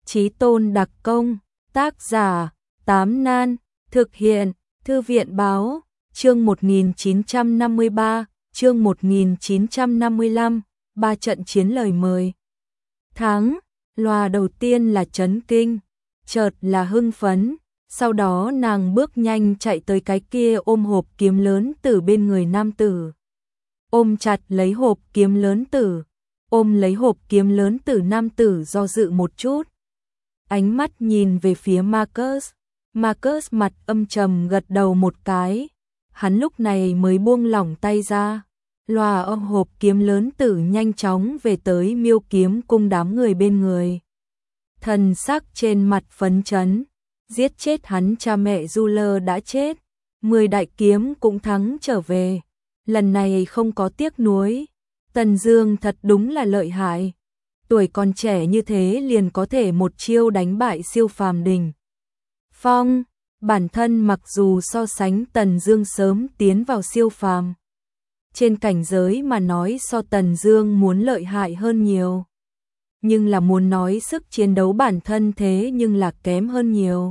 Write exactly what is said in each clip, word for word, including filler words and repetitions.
Chí tôn đặc công, tác giả, Tám Nan, thực hiện, Thư viện báo, chương một nghìn chín trăm năm mươi ba, chương một nghìn chín trăm năm mươi lăm, ba trận chiến lời mời. Thắng, loa đầu tiên là chấn kinh, chợt là hưng phấn, sau đó nàng bước nhanh chạy tới cái kia ôm hộp kiếm lớn từ bên người nam tử. Ôm chặt lấy hộp kiếm lớn tử, ôm lấy hộp kiếm lớn tử nam tử do dự một chút. Ánh mắt nhìn về phía Marcus, Marcus mặt âm trầm gật đầu một cái, hắn lúc này mới buông lỏng tay ra. Loa ôm hộp kiếm lớn tử nhanh chóng về tới Miêu Kiếm Cung đám người bên người. Thần sắc trên mặt phấn chấn, giết chết hắn cha mẹ Juler đã chết, mười đại kiếm cũng thắng trở về, lần này không có tiếc nuối. Tần Dương thật đúng là lợi hại, tuổi còn trẻ như thế liền có thể một chiêu đánh bại siêu phàm đỉnh phong. Bản thân mặc dù so sánh Tần Dương sớm tiến vào siêu phàm, trên cảnh giới mà nói so Tần Dương muốn lợi hại hơn nhiều, nhưng là muốn nói sức chiến đấu bản thân thế nhưng là kém hơn nhiều.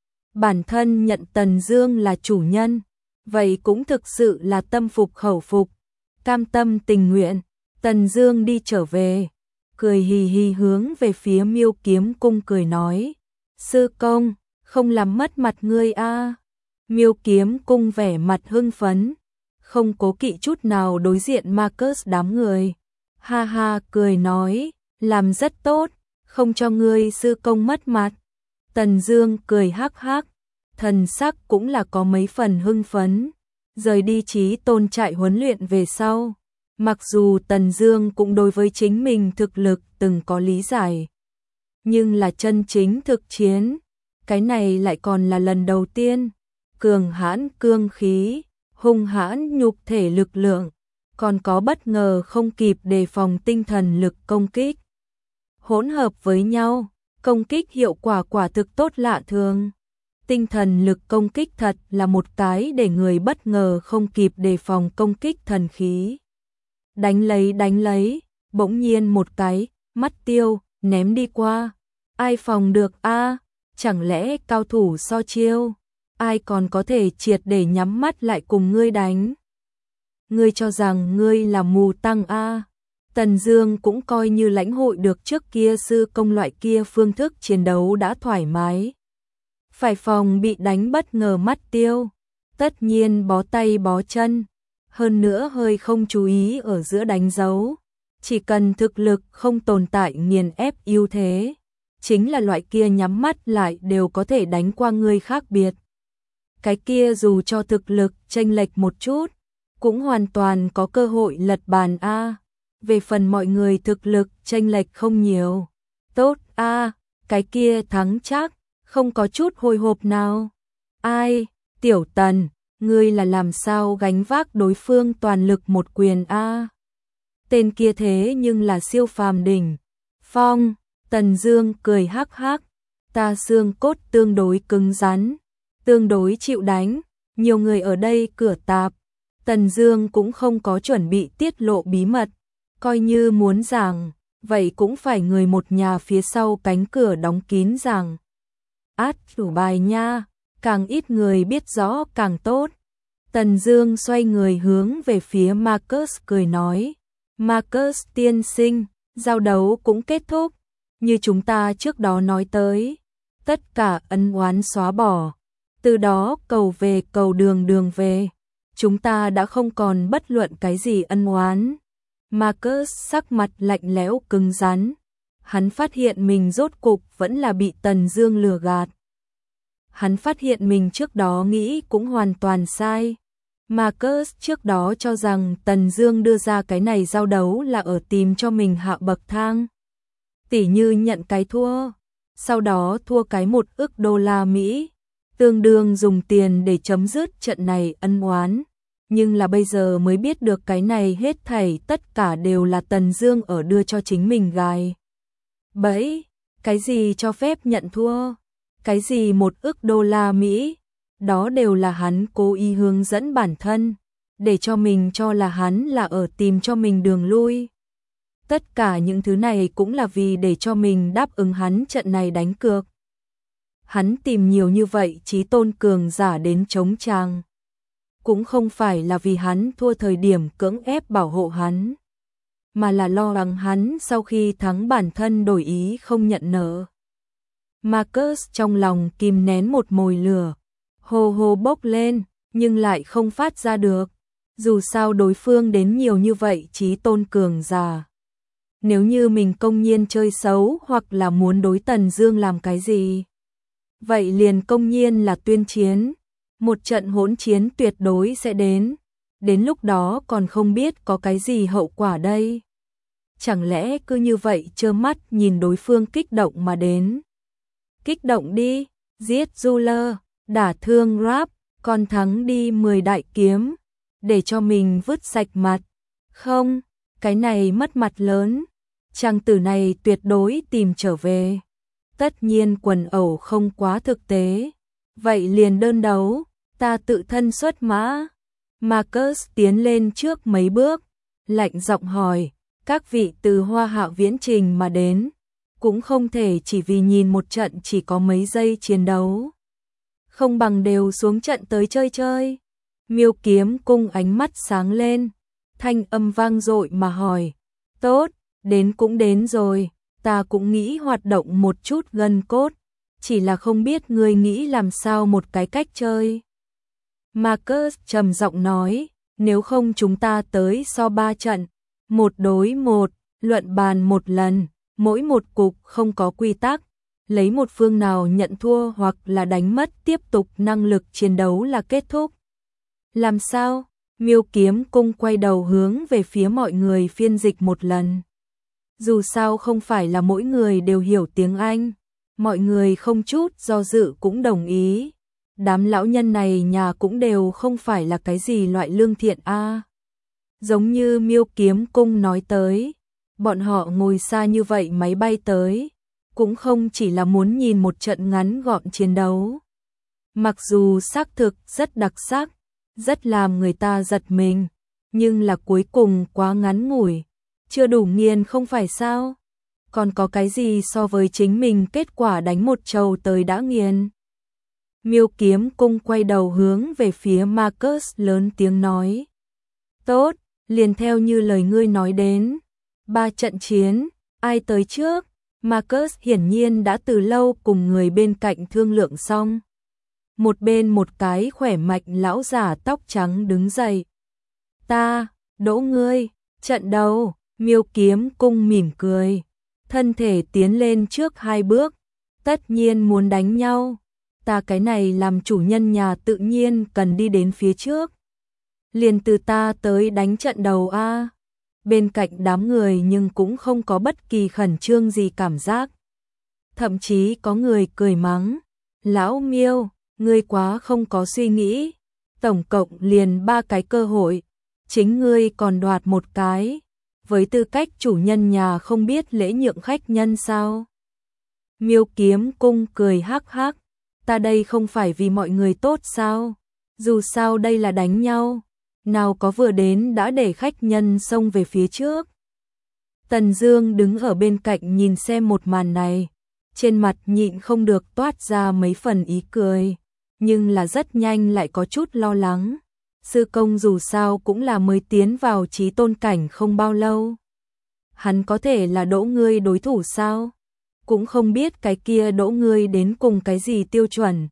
Bản thân nhận Tần Dương là chủ nhân, vậy cũng thực sự là tâm phục khẩu phục, cam tâm tình nguyện. Tần Dương đi trở về, cười hì hì hướng về phía Miêu Kiếm Cung cười nói: "Sư công, không làm mất mặt ngươi a." À. Miêu Kiếm Cung vẻ mặt hưng phấn, không cố kỵ chút nào đối diện Marcus đám người. Ha ha cười nói: "Làm rất tốt, không cho ngươi sư công mất mặt." Tần Dương cười hắc hắc, thần sắc cũng là có mấy phần hưng phấn. Rời đi Chí Tôn trại huấn luyện về sau, mặc dù Tần Dương cũng đối với chính mình thực lực từng có lý giải, nhưng là chân chính thực chiến, cái này lại còn là lần đầu tiên. Cường hãn cương khí, hung hãn nhục thể lực lượng, còn có bất ngờ không kịp đề phòng tinh thần lực công kích, hỗn hợp với nhau, công kích hiệu quả quả thực tốt lạ thường. Tinh thần lực công kích thật là một cái để người bất ngờ không kịp đề phòng công kích thần khí. Đánh lấy đánh lấy, bỗng nhiên một cái, mắt tiêu, ném đi qua. Ai phòng được a? À? Chẳng lẽ cao thủ so chiêu? Ai còn có thể triệt để nhắm mắt lại cùng ngươi đánh? Ngươi cho rằng ngươi là mù tăng a? À? Tần Dương cũng coi như lãnh hội được trước kia sư công loại kia phương thức chiến đấu đã thoải mái. Phải phòng bị đánh bất ngờ mắt tiêu, tất nhiên bó tay bó chân, hơn nữa hơi không chú ý ở giữa đánh dấu. Chỉ cần thực lực không tồn tại nghiền ép ưu thế, chính là loại kia nhắm mắt lại đều có thể đánh qua người khác biệt. Cái kia dù cho thực lực chênh lệch một chút, cũng hoàn toàn có cơ hội lật bàn a. Về phần mọi người thực lực chênh lệch không nhiều, tốt a, cái kia thắng chắc, không có chút hồi hộp nào. Ai, Tiểu Tần, ngươi là làm sao gánh vác đối phương toàn lực một quyền a? Tên kia thế nhưng là siêu phàm đỉnh phong. Tần Dương cười hắc hắc, ta xương cốt tương đối cứng rắn, tương đối chịu đánh, nhiều người ở đây cửa tạp. Tần Dương cũng không có chuẩn bị tiết lộ bí mật, coi như muốn giảng, vậy cũng phải người một nhà phía sau cánh cửa đóng kín giảng. Át chủ bài nha, càng ít người biết rõ càng tốt. Tần Dương xoay người hướng về phía Marcus cười nói: "Marcus tiên sinh, giao đấu cũng kết thúc, như chúng ta trước đó nói tới, tất cả ân oán xóa bỏ, từ đó cầu về cầu đường đường về, chúng ta đã không còn bất luận cái gì ân oán." Marcus sắc mặt lạnh lẽo cứng rắn, hắn phát hiện mình rốt cục vẫn là bị Tần Dương lừa gạt. Hắn phát hiện mình trước đó nghĩ cũng hoàn toàn sai. Marcus trước đó cho rằng Tần Dương đưa ra cái này giao đấu là ở tìm cho mình hạ bậc thang. Tỉ như nhận cái thua, sau đó thua cái một ức đô la Mỹ, tương đương dùng tiền để chấm dứt trận này ân oán. Nhưng là bây giờ mới biết được cái này hết thảy tất cả đều là Tần Dương ở đưa cho chính mình gài bẫy. Cái gì cho phép nhận thua, cái gì một ức đô la Mỹ, đó đều là hắn cố ý hướng dẫn bản thân, để cho mình cho là hắn là ở tìm cho mình đường lui. Tất cả những thứ này cũng là vì để cho mình đáp ứng hắn trận này đánh cược. Hắn tìm nhiều như vậy chí tôn cường giả đến chống chàng. Cũng không phải là vì hắn thua thời điểm cưỡng ép bảo hộ hắn, mà là lo lắng hắn sau khi thắng bản thân đổi ý không nhận nợ. Marcus trong lòng kìm nén một mồi lửa, hồ hồ bốc lên, nhưng lại không phát ra được. Dù sao đối phương đến nhiều như vậy chí tôn cường giả. Nếu như mình công nhiên chơi xấu hoặc là muốn đối Tần Dương làm cái gì, vậy liền công nhiên là tuyên chiến. Một trận hỗn chiến tuyệt đối sẽ đến. Đến lúc đó còn không biết có cái gì hậu quả đây. Chẳng lẽ cứ như vậy trơ mắt nhìn đối phương kích động mà đến. Kích động đi, giết Ruler, đả thương Rap, còn thắng đi mười đại kiếm, để cho mình vứt sạch mặt. Không, cái này mất mặt lớn. Chàng tử này tuyệt đối tìm trở về. Tất nhiên quần ẩu không quá thực tế. Vậy liền đơn đấu, ta tự thân xuất mã. Marcus tiến lên trước mấy bước, lạnh giọng hỏi, các vị từ Hoa Hạ viễn trình mà đến, cũng không thể chỉ vì nhìn một trận chỉ có mấy giây chiến đấu. Không bằng đều xuống trận tới chơi chơi. Miêu Kiếm Cung ánh mắt sáng lên, thanh âm vang dội mà hỏi, tốt, đến cũng đến rồi, ta cũng nghĩ hoạt động một chút gân cốt, chỉ là không biết ngươi nghĩ làm sao một cái cách chơi. Marcus trầm giọng nói, nếu không chúng ta tới so ba trận, một đối một, luận bàn một lần, mỗi một cục không có quy tắc, lấy một phương nào nhận thua hoặc là đánh mất tiếp tục năng lực chiến đấu là kết thúc. Làm sao? Miêu Kiếm Cung quay đầu hướng về phía mọi người phiên dịch một lần. Dù sao không phải là mỗi người đều hiểu tiếng Anh, mọi người không chút do dự cũng đồng ý. Đám lão nhân này nhà cũng đều không phải là cái gì loại lương thiện a. À. Giống như Miêu Kiếm Cung nói tới, bọn họ ngồi xa như vậy máy bay tới, cũng không chỉ là muốn nhìn một trận ngắn gọn chiến đấu. Mặc dù xác thực rất đặc sắc, rất làm người ta giật mình, nhưng là cuối cùng quá ngắn ngủi, chưa đủ nghiền không phải sao? Còn có cái gì so với chính mình kết quả đánh một trầu tới đã nghiền? Miêu Kiếm Cung quay đầu hướng về phía Marcus lớn tiếng nói. Tốt, liền theo như lời ngươi nói đến. Ba trận chiến, ai tới trước? Marcus hiển nhiên đã từ lâu cùng người bên cạnh thương lượng xong. Một bên một cái khỏe mạnh lão giả tóc trắng đứng dậy. Ta, đỗ ngươi, trận đầu. Miêu Kiếm Cung mỉm cười, thân thể tiến lên trước hai bước, tất nhiên muốn đánh nhau. Ta cái này làm chủ nhân nhà tự nhiên cần đi đến phía trước. Liền từ ta tới đánh trận đầu a. Bên cạnh đám người nhưng cũng không có bất kỳ khẩn trương gì cảm giác. Thậm chí có người cười mắng, lão Miêu, ngươi quá không có suy nghĩ. Tổng cộng liền ba cái cơ hội, chính ngươi còn đoạt một cái. Với tư cách chủ nhân nhà không biết lễ nhượng khách nhân sao? Miêu Kiếm Cung cười hắc hắc, ta đây không phải vì mọi người tốt sao? Dù sao đây là đánh nhau, nào có vừa đến đã để khách nhân xông về phía trước. Tần Dương đứng ở bên cạnh nhìn xem một màn này, trên mặt nhịn không được toát ra mấy phần ý cười, nhưng là rất nhanh lại có chút lo lắng. Sư công dù sao cũng là mới tiến vào chí tôn cảnh không bao lâu. Hắn có thể là đỗ ngươi đối thủ sao? Cũng không biết cái kia đỗ ngươi đến cùng cái gì tiêu chuẩn.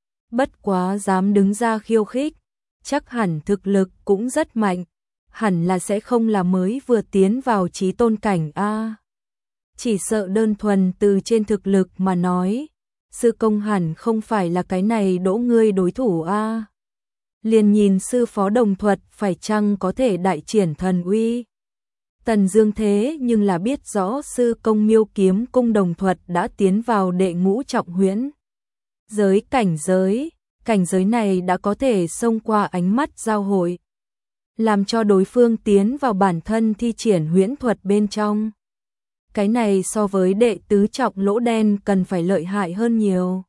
Bất quá dám đứng ra khiêu khích, chắc hẳn thực lực cũng rất mạnh. Hẳn là sẽ không là mới vừa tiến vào chí tôn cảnh a. À. Chỉ sợ đơn thuần từ trên thực lực mà nói, sư công hẳn không phải là cái này đỗ ngươi đối thủ a. À. Liền nhìn sư phó đồng thuật phải chăng có thể đại triển thần uy. Tần Dương thế nhưng là biết rõ sư công Miêu Kiếm Cung đồng thuật đã tiến vào đệ ngũ trọng huyễn giới cảnh giới, cảnh giới này đã có thể xông qua ánh mắt giao hội, làm cho đối phương tiến vào bản thân thi triển huyễn thuật bên trong. Cái này so với đệ tứ trọng lỗ đen cần phải lợi hại hơn nhiều.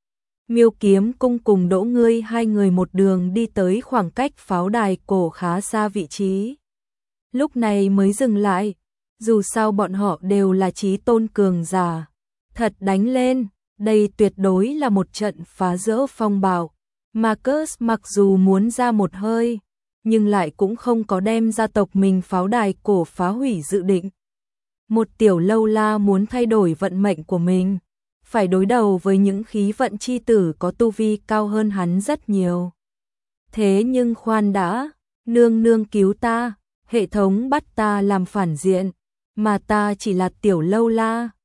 Miêu Kiếm Cung cùng đỗ ngươi hai người một đường đi tới khoảng cách pháo đài cổ khá xa vị trí. Lúc này mới dừng lại, Dù sao bọn họ đều là chí tôn cường giả. Thật đánh lên, đây tuyệt đối là một trận phá rỡ phong bạo. Marcus mặc dù muốn ra một hơi, nhưng lại cũng không có đem gia tộc mình pháo đài cổ phá hủy dự định. Một tiểu lâu la muốn thay đổi vận mệnh của mình, phải đối đầu với những khí vận chi tử có tu vi cao hơn hắn rất nhiều. Thế nhưng khoan đã, nương nương cứu ta, hệ thống bắt ta làm phản diện, mà ta chỉ là tiểu lâu la.